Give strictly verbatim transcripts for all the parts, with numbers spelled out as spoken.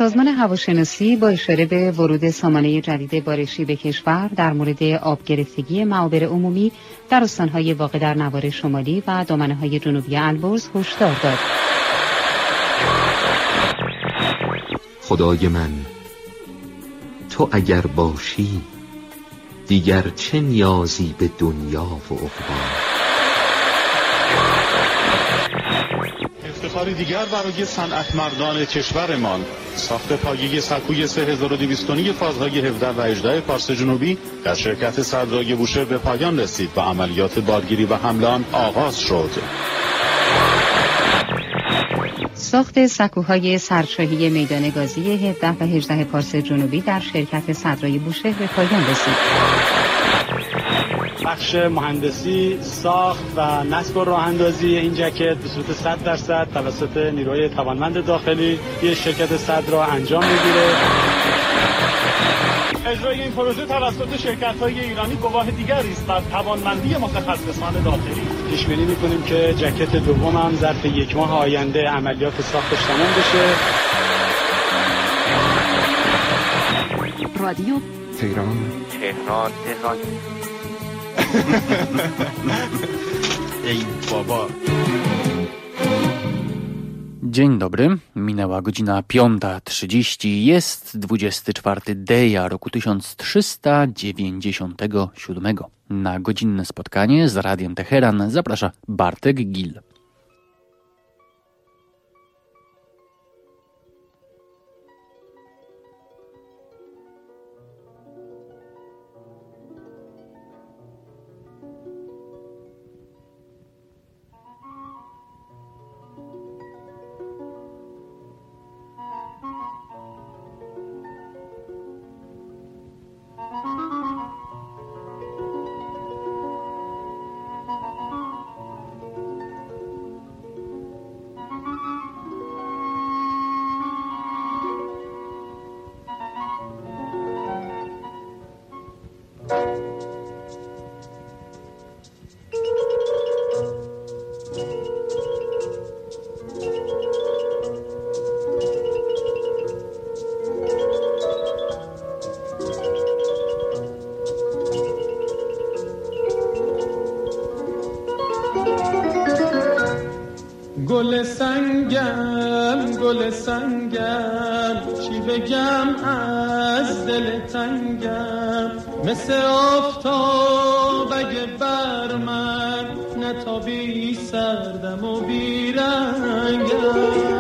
سازمان هواشناسی با اشاره به ورود سامانه جدید بارشی به کشور در مورد آب گرفتگی معابر عمومی در استان‌های واقع در نوار شمالی و دامنه‌های جنوبی البرز هشدار داد. خدای من، تو اگر باشی دیگر چه نیازی به دنیا و عقبی. افتخاری دیگر برای صنعتمردان کشورمان، ساخت پایه سکوی سه هزار و دویست تنی فازهای هفده و هجده پارس جنوبی در شرکت صدرای بوشهر به پایان رسید و عملیات بارگیری و حمل آن آغاز شد. ساخت سکوهای سرشاهی میدان گازی هفده و هجده پارس جنوبی در شرکت صدرای بوشهر به پایان رسید. بخش مهندسی، ساخت و نصب و راه اندازی این جکت به صورت صد درصد توسط نیروی توانمند داخلی یک شرکت صدرا انجام میگیره. اجرای این پروژه توسط شرکت‌های ایرانی گواه دیگری است بر توانمندی متخصصان داخلی. پیش بینی می‌کنیم که جکت دوم هم ظرف یک ماه آینده عملیات ساختش تمام بشه. رادیو تهران تهران تهران ej baba. Dzień dobry, minęła godzina piąta trzydzieści, jest dwudziestego czwartego deja roku tysiąc trzysta dziewięćdziesiątego siódmego. Na godzinne spotkanie z Radiem Teheran zaprasza Bartek Gil. گل سنگم گل سنگم چی بگم از دل تنگم، مثل آفتاب اگه بر من نتابی سردم و بیرنگم.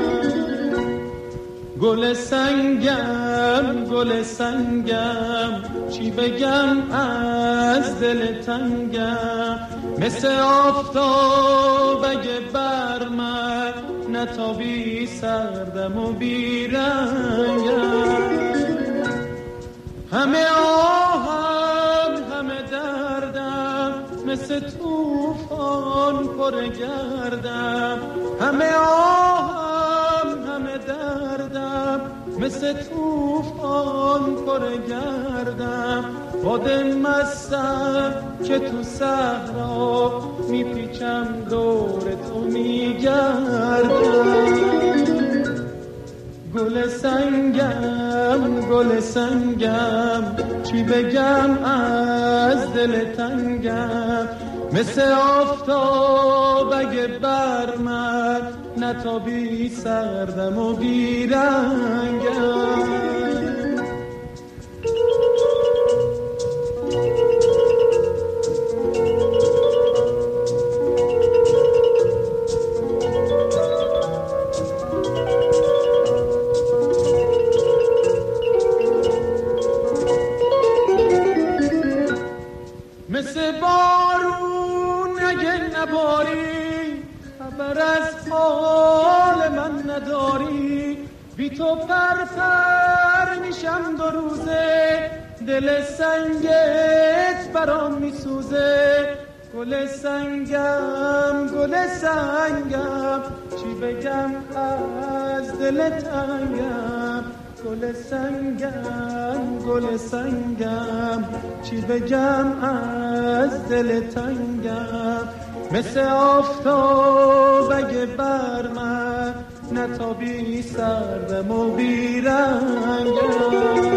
گل سنگم گل سنگم چی بگم از دل تنگم، مثل آفتاب اگه بر من نتابی سردم و بیرنگم. همه آهم همه دردم مثل توفان پر گردم، همه آهم همه دردم مثل توفان پر گردم. باد مستم که تو صحرا میپیچم دور تو میگردم. گل سنگم گل سنگم چی بگم از دل تنگم، مثل آفتاب اگه بر من نتابی سردم و بیرنگم. مثل بارون اگه نباری خبر از حال من نداری، بی تو پر پر میشم دو روزه، دل سنگت برام میسوزه. گل سنگم گل سنگم چی بگم از دل تنگم. گل سنگم گل سنگم چی بگم از دل تنگم، مثل آفتاب اگه بر من نتابی سردم و بیرنگم.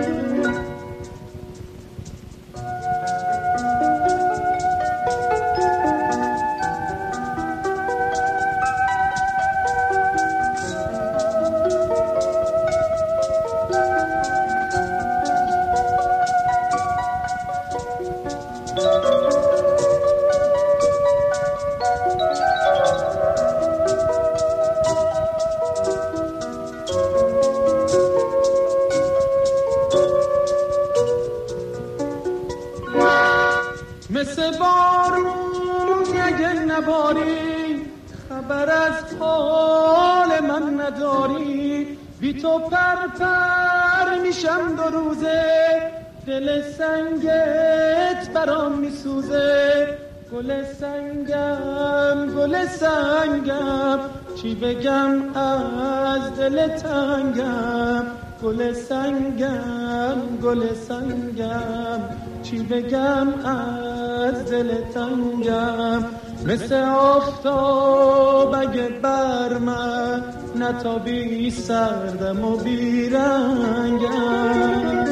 مثل بارون اگه نباری خبر از حال من نداری، بی تو پر پر میشم دو روزه، دل سنگت برام میسوزه. گل سنگم گل سنگم چی بگم از دل تنگم. گل سنگم گل سنگم چی بگم از دل تنگم. مثل آفتاب اگه بر من نتابی سردم و بیرنگم.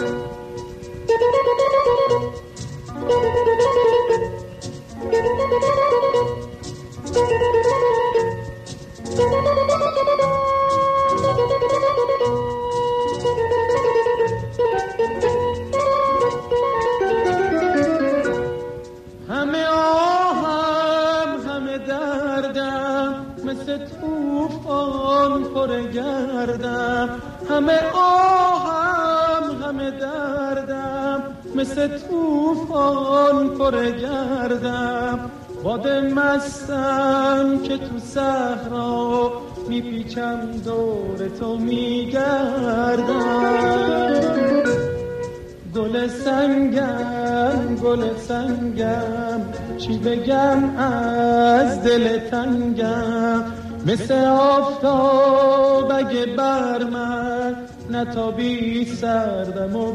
همه آهم همه دردم مثل طوفان پر گردم. همه آهم همه دردم مثل طوفان پر گردم. باد مستم که تو صحرا میپیچم دور تو میگردم. گل سنگم گل سنگم چی بگم از دل تنگم. مثل آفتاب اگه بر من نتابی سردم و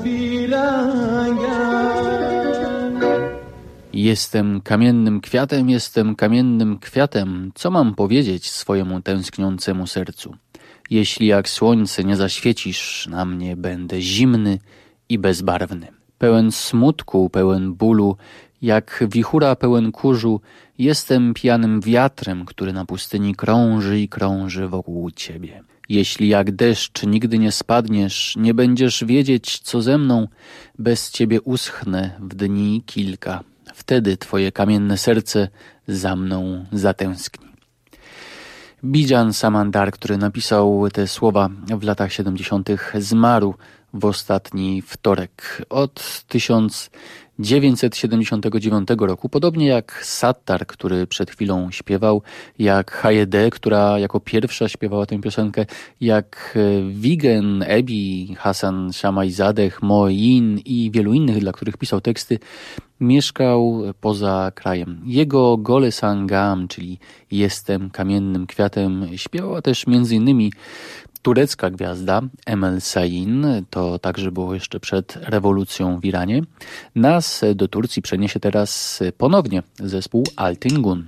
بیرنگم. Jestem kamiennym kwiatem, jestem kamiennym kwiatem. Co mam powiedzieć swojemu tęskniącemu sercu? Jeśli jak słońce nie zaświecisz na mnie, będę zimny i bezbarwny. Pełen smutku, pełen bólu, jak wichura pełen kurzu, jestem pijanym wiatrem, który na pustyni krąży i krąży wokół ciebie. Jeśli jak deszcz nigdy nie spadniesz, nie będziesz wiedzieć, co ze mną, bez ciebie uschnę w dni kilka. Wtedy twoje kamienne serce za mną zatęskni. Bijan Samandar, który napisał te słowa w latach siedemdziesiątych, zmarł w ostatni wtorek. Od tysiąc dziewięćset siedemdziesiątego dziewiątego roku, podobnie jak Sattar, który przed chwilą śpiewał, jak Hayede, która jako pierwsza śpiewała tę piosenkę, jak Vigen, Ebi, Hasan Shamajzadeh, Moin i wielu innych, dla których pisał teksty, mieszkał poza krajem. Jego Gole Sangam, czyli Jestem kamiennym kwiatem, śpiewała też między innymi turecka gwiazda Emel Sayın, to także było jeszcze przed rewolucją w Iranie. Nas do Turcji przeniesie teraz ponownie zespół Altın Gün.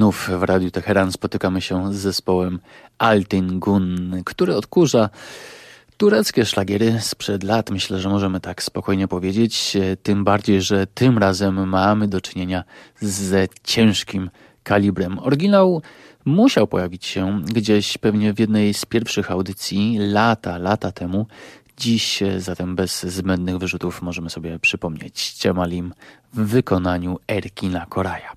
Znów w Radiu Teheran spotykamy się z zespołem Altyn Gun, który odkurza tureckie szlagiery sprzed lat. Myślę, że możemy tak spokojnie powiedzieć, tym bardziej, że tym razem mamy do czynienia z ciężkim kalibrem. Oryginał musiał pojawić się gdzieś pewnie w jednej z pierwszych audycji lata, lata temu. Dziś zatem bez zbędnych wyrzutów możemy sobie przypomnieć Cemalim w wykonaniu Erkina Koraya.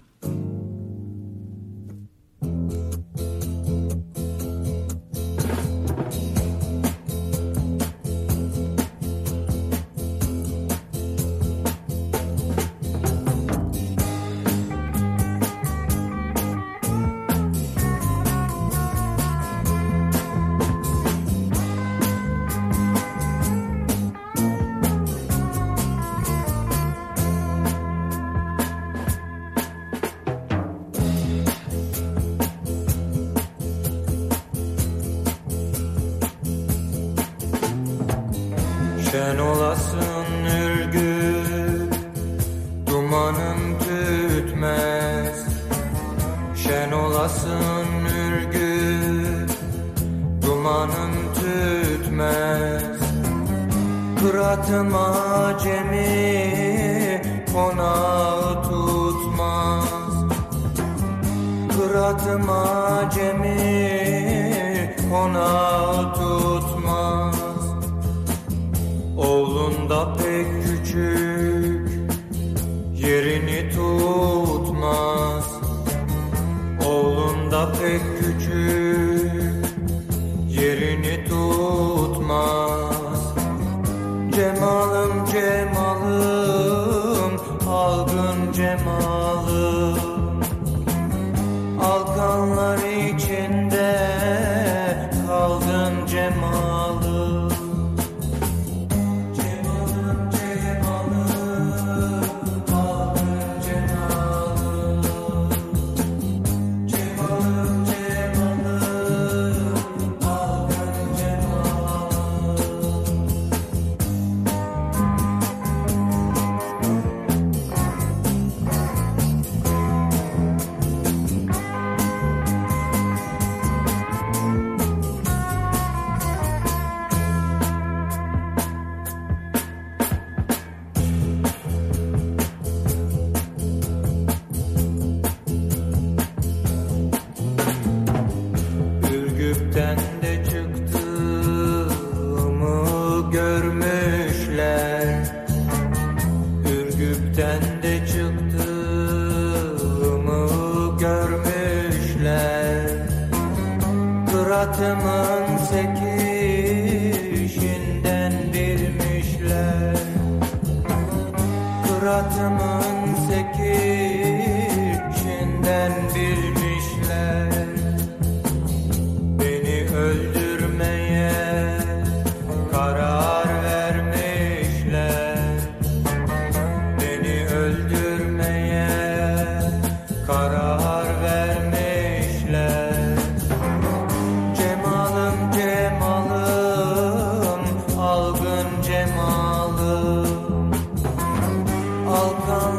Şen olasın ürgüp, dumanın tütmez. Şen olasın ürgüp, dumanın tütmez. Kıratım acemi, konağı tutmaz. Kıratım acemi, konağı tutmaz. Oğlun da pek küçük, yerini tutmaz. Oğlun da pek küçük, yerini tutmaz. Cemalım cemalım, algın cemalım. Alkanlar içinde kaldın cemalım. Kıratımın sekişinden bilmişler. Kıratımın sekişinden bilmişler. Beni öldürmeye karar vermişler. Beni öldürmeye karar vermişler. Algın cemalım, alkan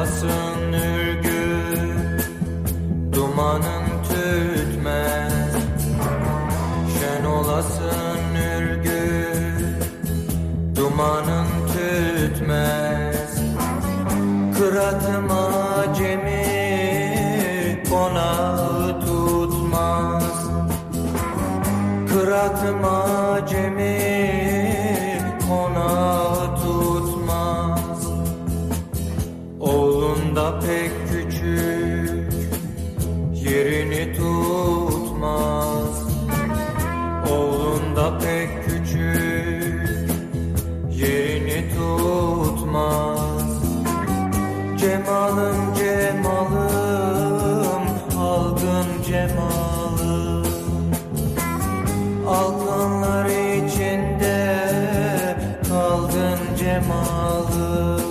olasın ürgür, dumanın tütmez. Şen olasın ürgür, dumanın tütmez. Kıratım acemi, konağı tutmaz. Kıratım acemi, konağı tutmaz. Oğlun da pek küçük, yerini tutmaz. Oğlun da pek küçük, yerini tutmaz. Cemalım cemalım, algın cemalım. Alkanlar içinde kaldın cemalım.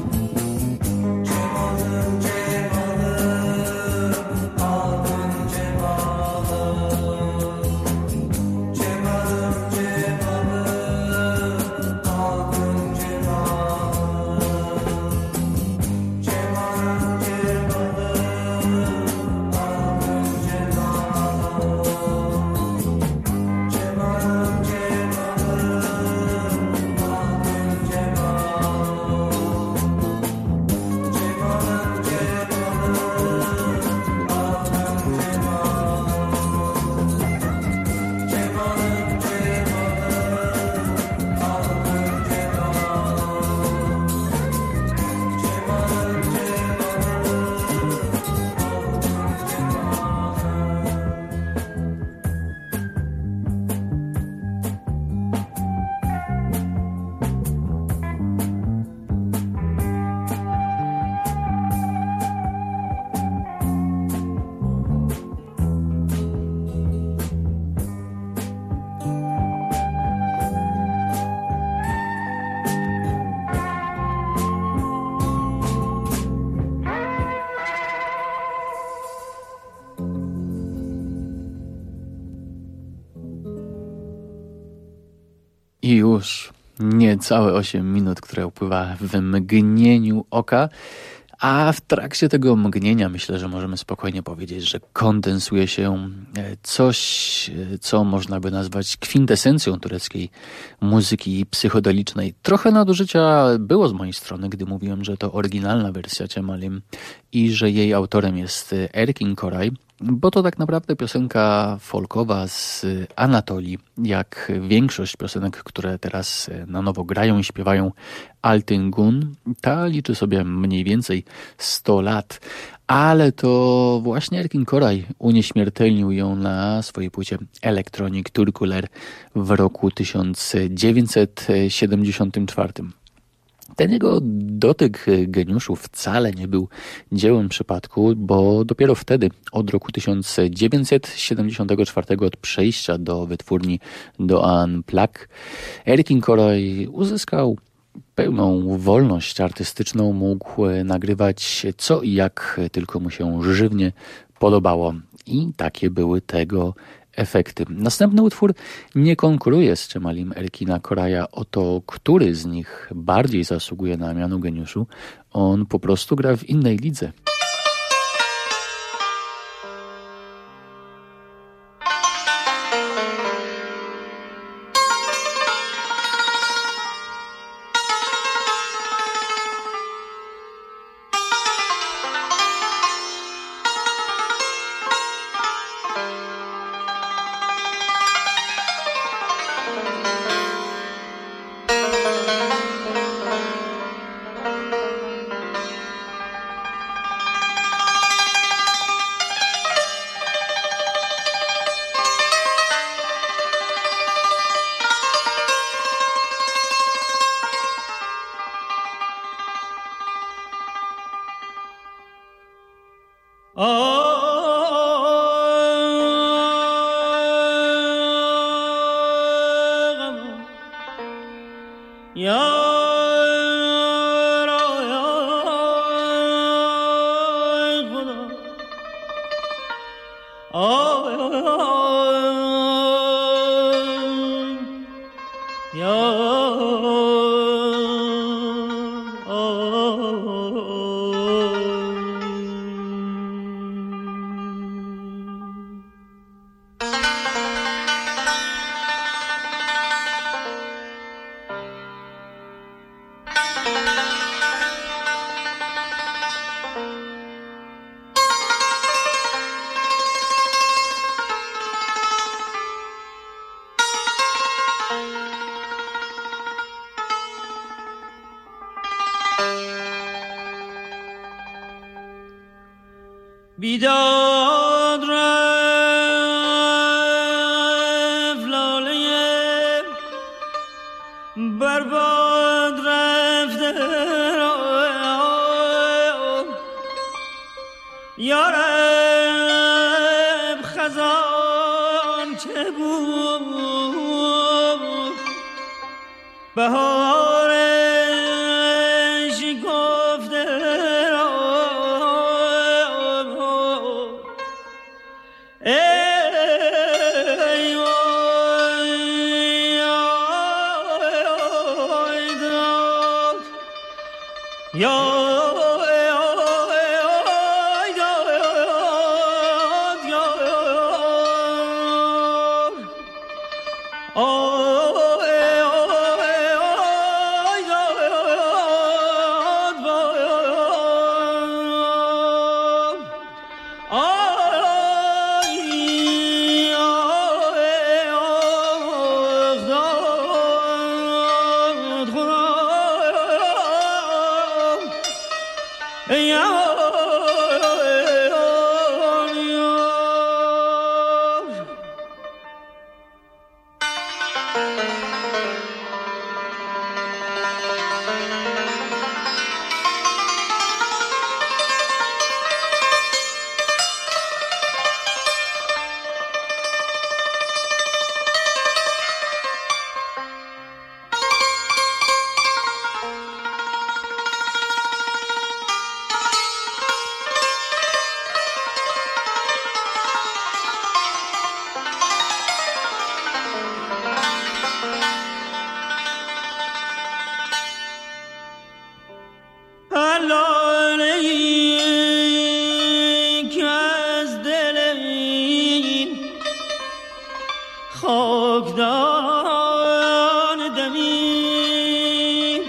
Cemalım cemalım, aldın cemalım. Cemalım cemalım, aldın cemalım. Cemalım cemalım, aldın cemalım. Cemalım I już niecałe osiem minut, które upływa w mgnieniu oka, a w trakcie tego mgnienia myślę, że możemy spokojnie powiedzieć, że kondensuje się coś, co można by nazwać kwintesencją tureckiej muzyki psychodelicznej. Trochę nadużycia było z mojej strony, gdy mówiłem, że to oryginalna wersja Cemalim i że jej autorem jest Erkin Koray, bo to tak naprawdę piosenka folkowa z Anatolii, jak większość piosenek, które teraz na nowo grają i śpiewają Altın Gün. Ta liczy sobie mniej więcej sto lat, ale to właśnie Erkin Koray unieśmiertelnił ją na swojej płycie Electronic Turkuler w roku tysiąc dziewięćset siedemdziesiątym czwartym. Ten jego dotyk geniuszu wcale nie był dziełem przypadku, bo dopiero wtedy, od roku tysiąc dziewięćset siedemdziesiątego czwartego, od przejścia do wytwórni Doğan Plak, Erkin Koray uzyskał pełną wolność artystyczną, mógł nagrywać co i jak tylko mu się żywnie podobało. I takie były tego efekty. Następny utwór nie konkuruje z Cemalim Erkina Koraya o to, który z nich bardziej zasługuje na miano geniuszu. On po prostu gra w innej lidze. Oh بیداد رفت لاله برباد رفته یارب خزان چه بود بهارش گفته ای وای داد یا خاکدان دمید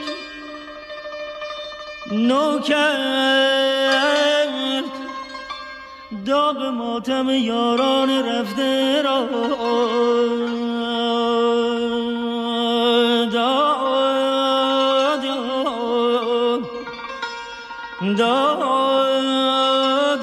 نو کرد داغ ماتم یاران رفته را داد داد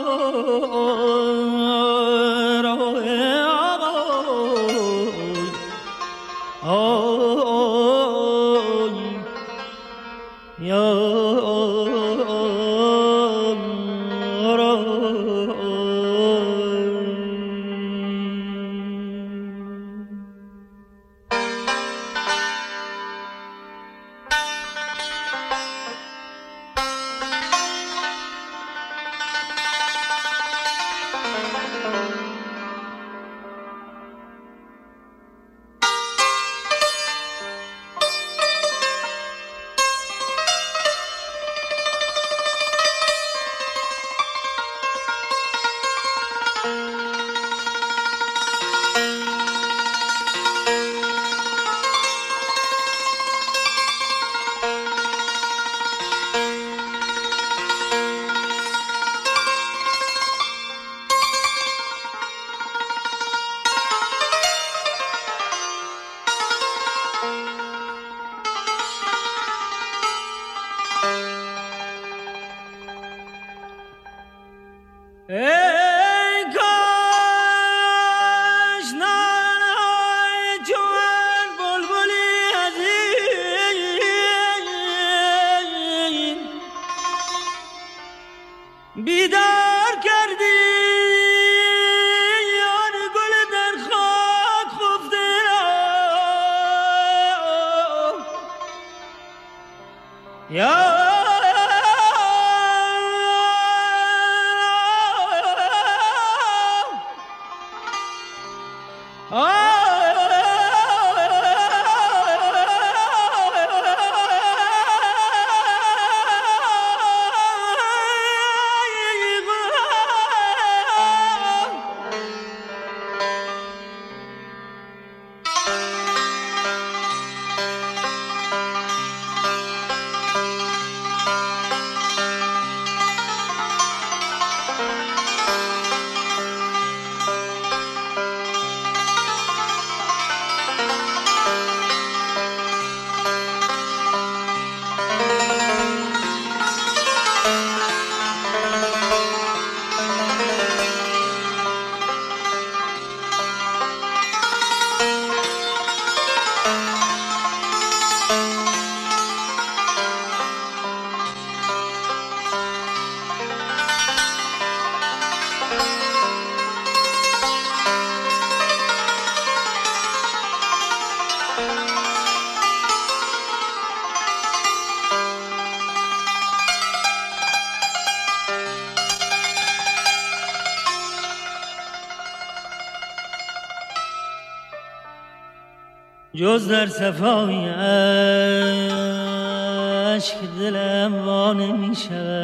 بیدار کردی یار گل در خاک خفته یا جز در صفای عشق دلم وا نمی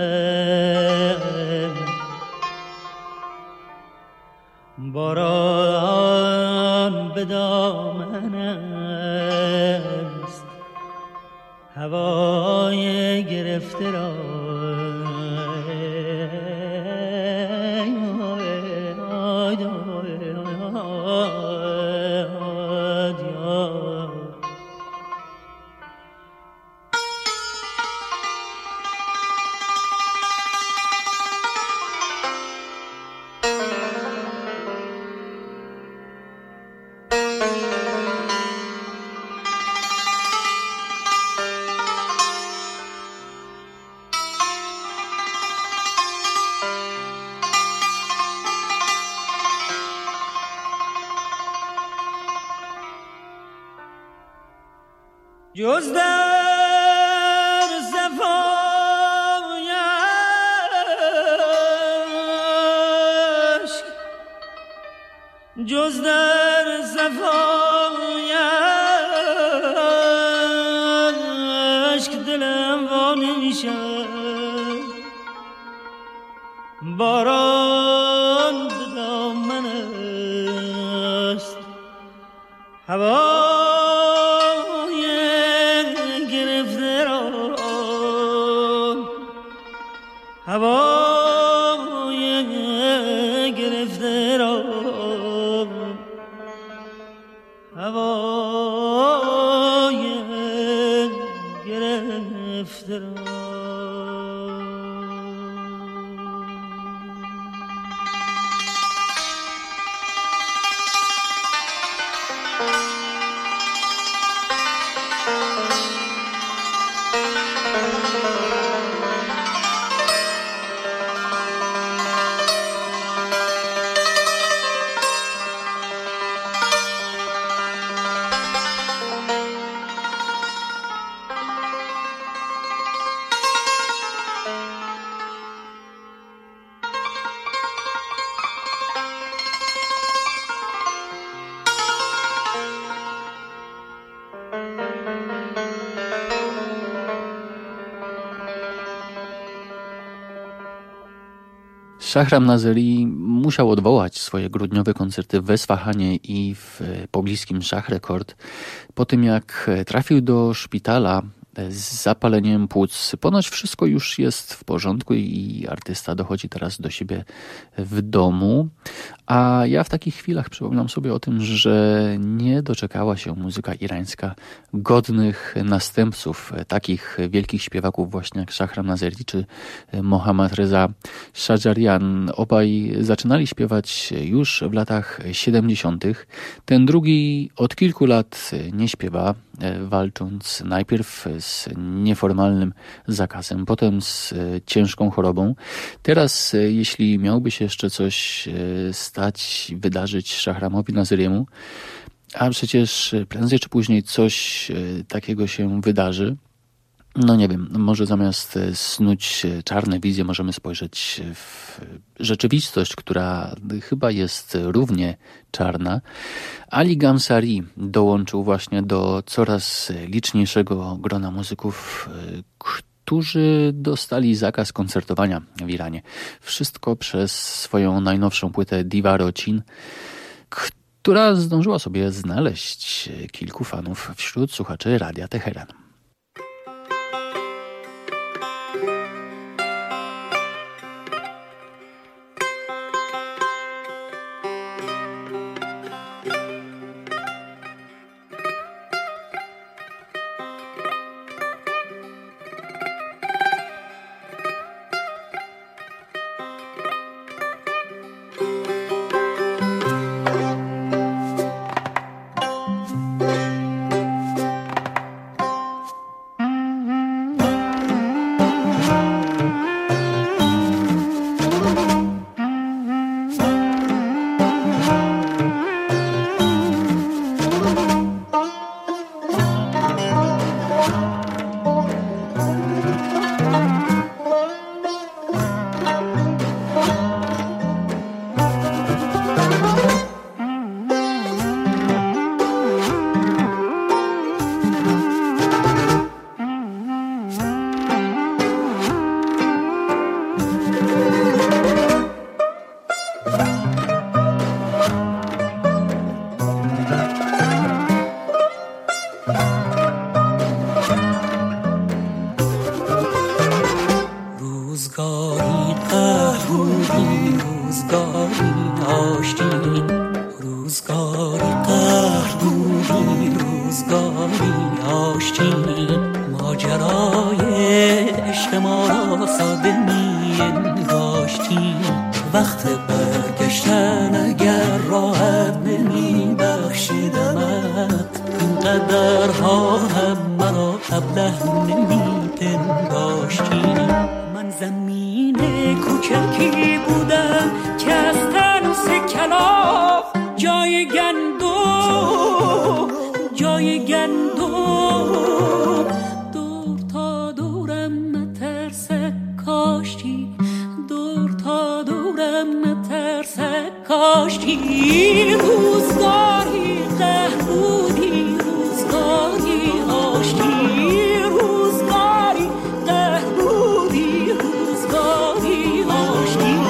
شود. باران به دامن است، هوای گرفته را جز در صفای عشق، جز در صفای عشق دلم وا نمی شود. باران به دامن است، هوا هوای گرفته را، هوای گرفته را. Szahram Nazeri musiał odwołać swoje grudniowe koncerty w Esfahanie i w pobliskim Szach Rekord po tym, jak trafił do szpitala z zapaleniem płuc. Ponoć wszystko już jest w porządku i artysta dochodzi teraz do siebie w domu. A ja w takich chwilach przypominam sobie o tym, że nie doczekała się muzyka irańska godnych następców takich wielkich śpiewaków właśnie jak Szahram Nazeri czy Mohammad Reza Shajarian. Obaj zaczynali śpiewać już w latach siedemdziesiątych. Ten drugi od kilku lat nie śpiewa, walcząc najpierw z nieformalnym zakazem, potem z ciężką chorobą. Teraz, jeśli miałby się jeszcze coś stać, wydarzyć Szahramowi Nazeriemu, a przecież prędzej czy później coś takiego się wydarzy, no nie wiem, może zamiast snuć czarne wizje możemy spojrzeć w rzeczywistość, która chyba jest równie czarna. Ali Gamsari dołączył właśnie do coraz liczniejszego grona muzyków, którzy dostali zakaz koncertowania w Iranie. Wszystko przez swoją najnowszą płytę Divarocin, która zdążyła sobie znaleźć kilku fanów wśród słuchaczy Radia Teheran. روزگاری قهر بودی، روزگاری آشتی، روزگاری قهر بودی، روزگاری آشتی. ماجرای عشق ما را ساده می انگاشتی. وقت برگشتن اگر راحت نمی بخشیدمت، این قدرها هم مرا ابله نمی پنداشتی. من زمین کوچکی بودم که از تنس کلاف جای گندم، جای گندم. دور تا دورم مترسه کاشتی، دور تا دورم مترسه کاشتی. روزگاری قهر بودی، روزگاری آشتی، روزگاری قهر بودی، روزگاری آشتی.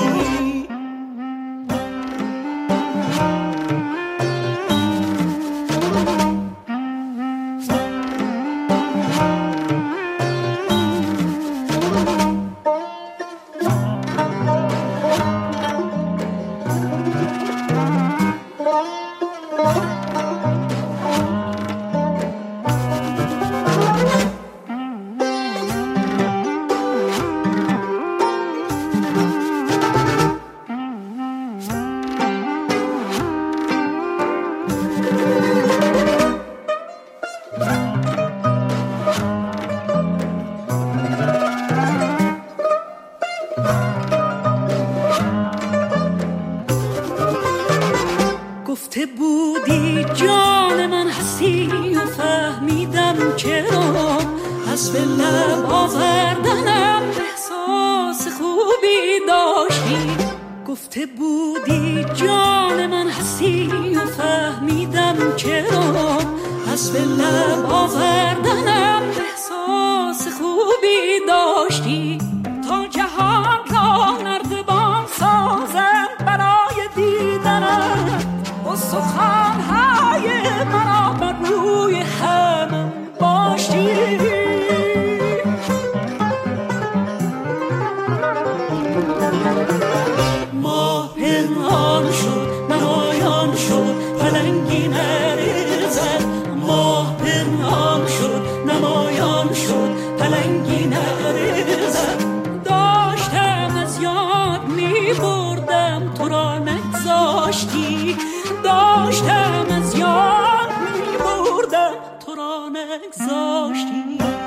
گفته بودی جان من هستی و فهمیدم چرا، از به لب آوردنم احساس خوبی داشتی. گفته بودی جان من هستی و فهمیدم چرا، از به لب آوردنم احساس خوبی داشتی. تا جهان را نردبان سازم برای دیدنت، و سخنهای مرا بر روی هم باشی. ماه پنهان شد نمایان شد پلنگی نریزد، ماه پنهان شد نمایان شد پلنگی نریزد. داشتم از یاد می بردم تو را نگذاشتی، داشتم از یاد می بردم تو را نگذاشتی.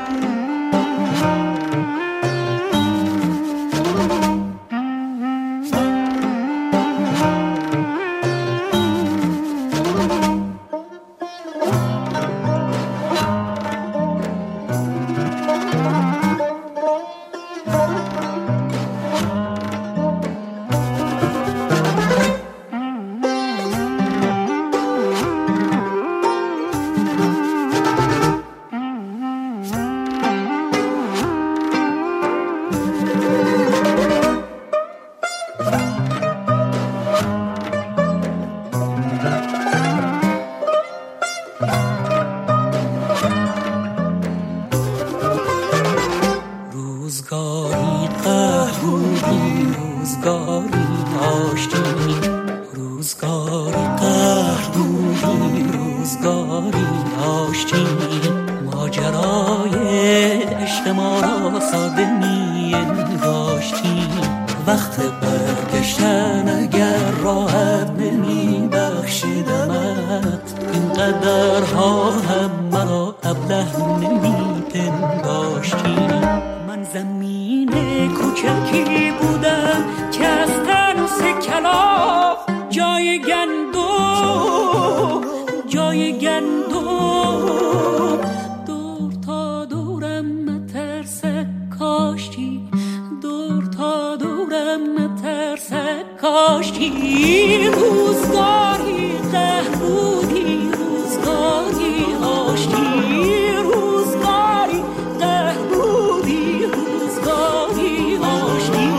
روزگاری قهر بودی، روزگاری آشتی، روزگاری قهر بودی، روزگاری آشتی. ماجرای عشق ما را ساده می انگاشتی. وقت برگشتن اگر راحت نمی بخشیدمت، این قدرها هم مرا ابله نمی پنداشتی. من زمین کوچکی بودم که از تنس کلاف جای گندم، جای گندم. دور تا دورم مترسه کاشتی، دور تا دورم مترسه کاشتی. روزگاری قهر بودی، روزگاری آشتی، روزگاری قهر بودی، روزگاری آشتی.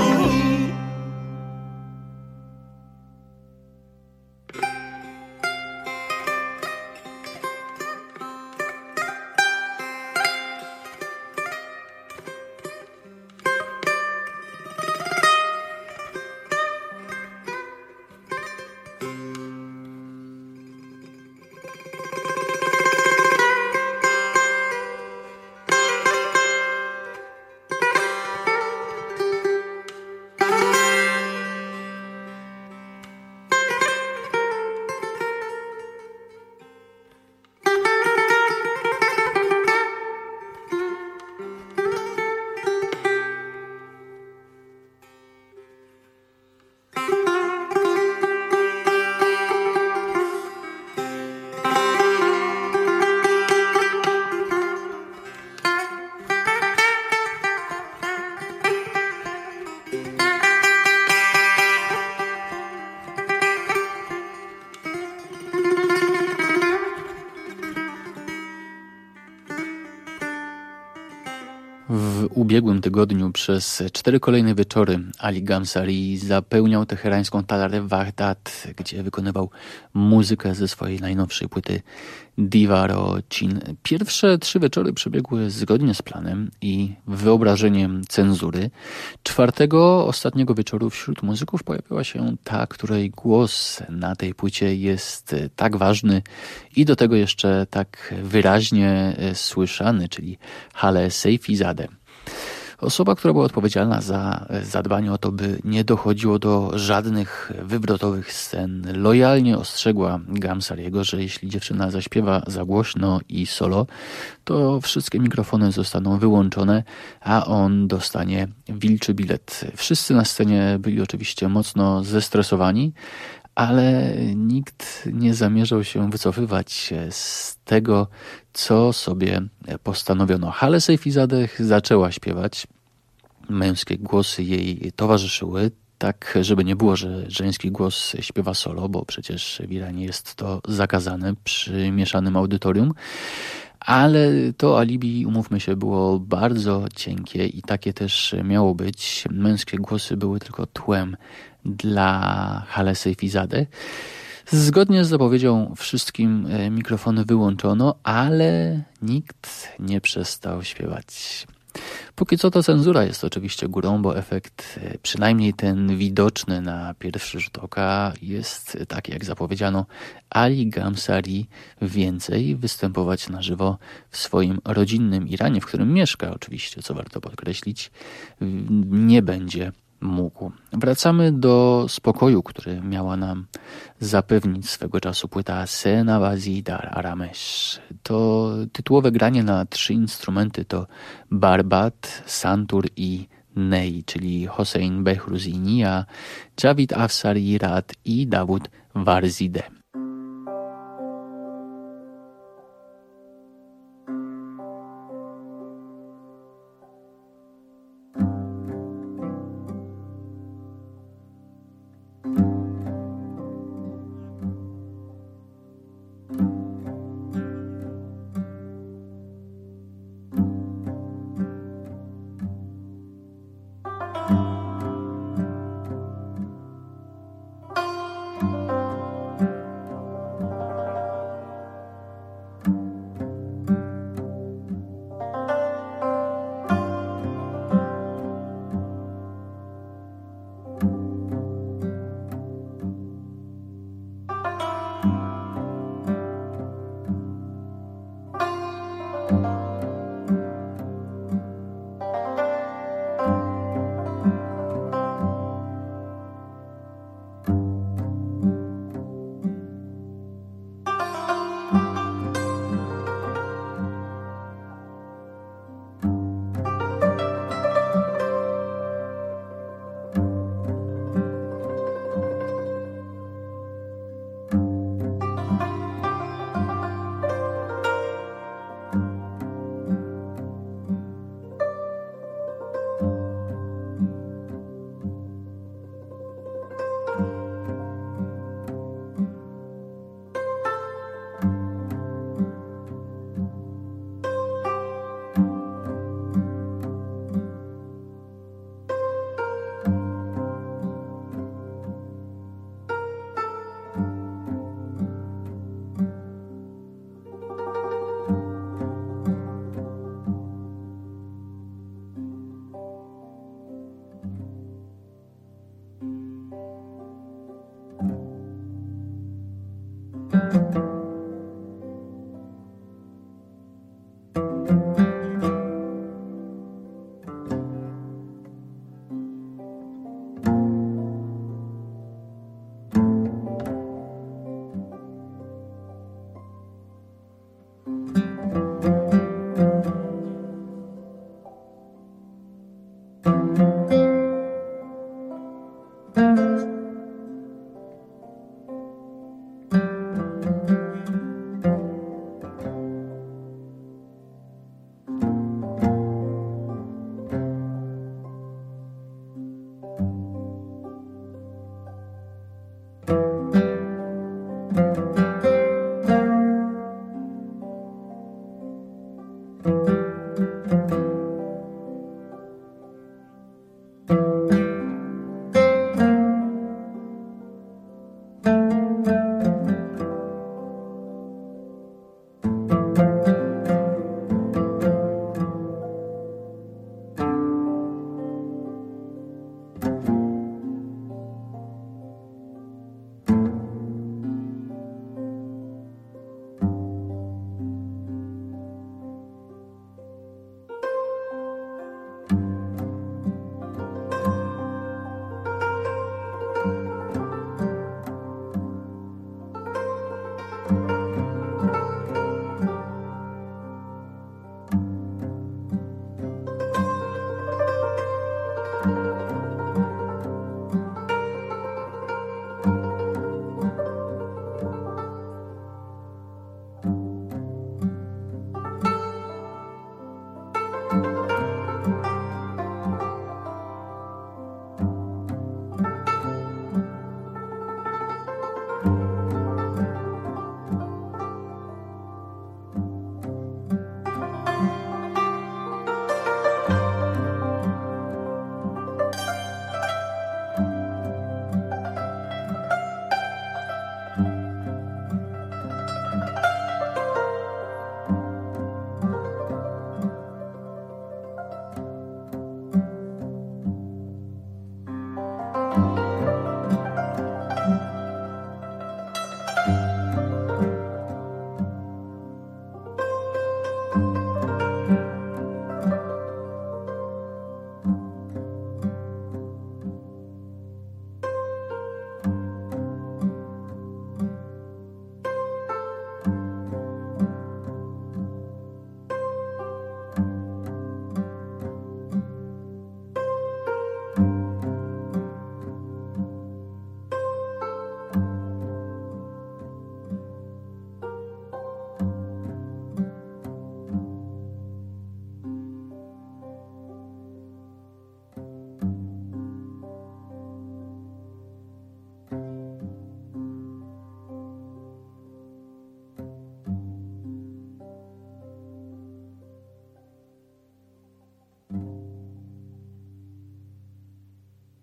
ubiegłym tygodniu przez cztery kolejne wieczory Ali Gamsari zapełniał teherańską talarę Wahdat, gdzie wykonywał muzykę ze swojej najnowszej płyty Divaro Chin. Pierwsze trzy wieczory przebiegły zgodnie z planem i wyobrażeniem cenzury. Czwartego, ostatniego wieczoru wśród muzyków pojawiła się ta, której głos na tej płycie jest tak ważny i do tego jeszcze tak wyraźnie słyszany, czyli Hale Seyfizadeh. Osoba, która była odpowiedzialna za zadbanie o to, by nie dochodziło do żadnych wywrotowych scen, lojalnie ostrzegła Gamsariego, że jeśli dziewczyna zaśpiewa za głośno i solo, to wszystkie mikrofony zostaną wyłączone, a on dostanie wilczy bilet. Wszyscy na scenie byli oczywiście mocno zestresowani, ale nikt nie zamierzał się wycofywać z tego, co sobie postanowiono. Hale Seyfizadeh zaczęła śpiewać. Męskie głosy jej towarzyszyły, tak żeby nie było, że żeński głos śpiewa solo, bo przecież w Iranie jest to zakazane przy mieszanym audytorium. Ale to alibi, umówmy się, było bardzo cienkie i takie też miało być. Męskie głosy były tylko tłem dla Hale Seyfizadeh. Zgodnie z zapowiedzią wszystkim mikrofony wyłączono, ale nikt nie przestał śpiewać. Póki co to cenzura jest oczywiście górą, bo efekt, przynajmniej ten widoczny na pierwszy rzut oka, jest taki jak zapowiedziano. Ali Gamsari więcej występować na żywo w swoim rodzinnym Iranie, w którym mieszka oczywiście, co warto podkreślić, nie będzie mógł. Wracamy do spokoju, który miała nam zapewnić swego czasu płyta Se Nawazi Dar Aramesh. To tytułowe granie na trzy instrumenty to barbat, santur i ney, czyli Hossein Behruziniya, Javid Afsari Rad i Dawud Warzideh.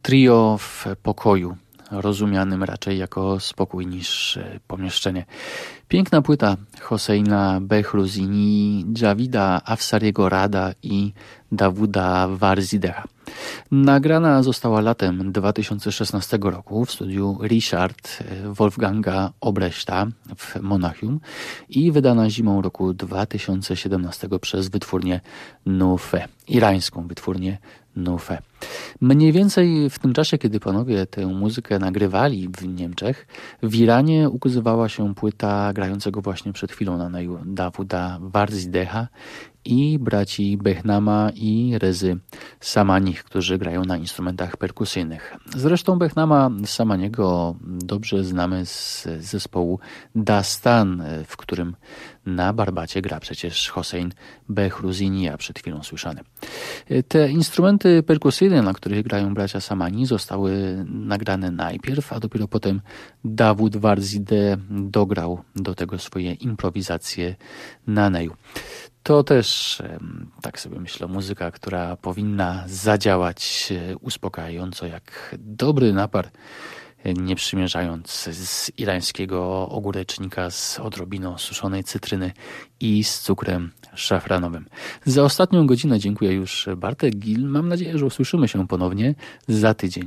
Trio w pokoju, rozumianym raczej jako spokój niż pomieszczenie. Piękna płyta Hosseina Behruzini, Javida Afsariego Rada i Dawuda Warzideha. Nagrana została latem dwa tysiące szesnastego roku w studiu Richard Wolfganga Obrechta w Monachium i wydana zimą roku dwa tysiące siedemnastego przez wytwórnię Nufe, irańską wytwórnię Nufe. Mniej więcej w tym czasie, kiedy panowie tę muzykę nagrywali w Niemczech, w Iranie ukazywała się płyta grającego właśnie przed chwilą na neju Dawuda Warzideha i braci Behnama i Rezy Samanich, którzy grają na instrumentach perkusyjnych. Zresztą Behnama Samaniego dobrze znamy z zespołu Dastan, w którym na barbacie gra przecież Hossein Behruzini, a przed chwilą słyszany. Te instrumenty perkusyjne, na których grają bracia Samani, zostały nagrane najpierw, a dopiero potem Dawud Warzideh dograł do tego swoje improwizacje na neju. To też, tak sobie myślę, muzyka, która powinna zadziałać uspokajająco jak dobry napar, nie przymierzając z irańskiego ogórecznika z odrobiną suszonej cytryny i z cukrem szafranowym. Za ostatnią godzinę dziękuję już Bartek Gil. Mam nadzieję, że usłyszymy się ponownie za tydzień.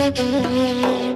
Thank you.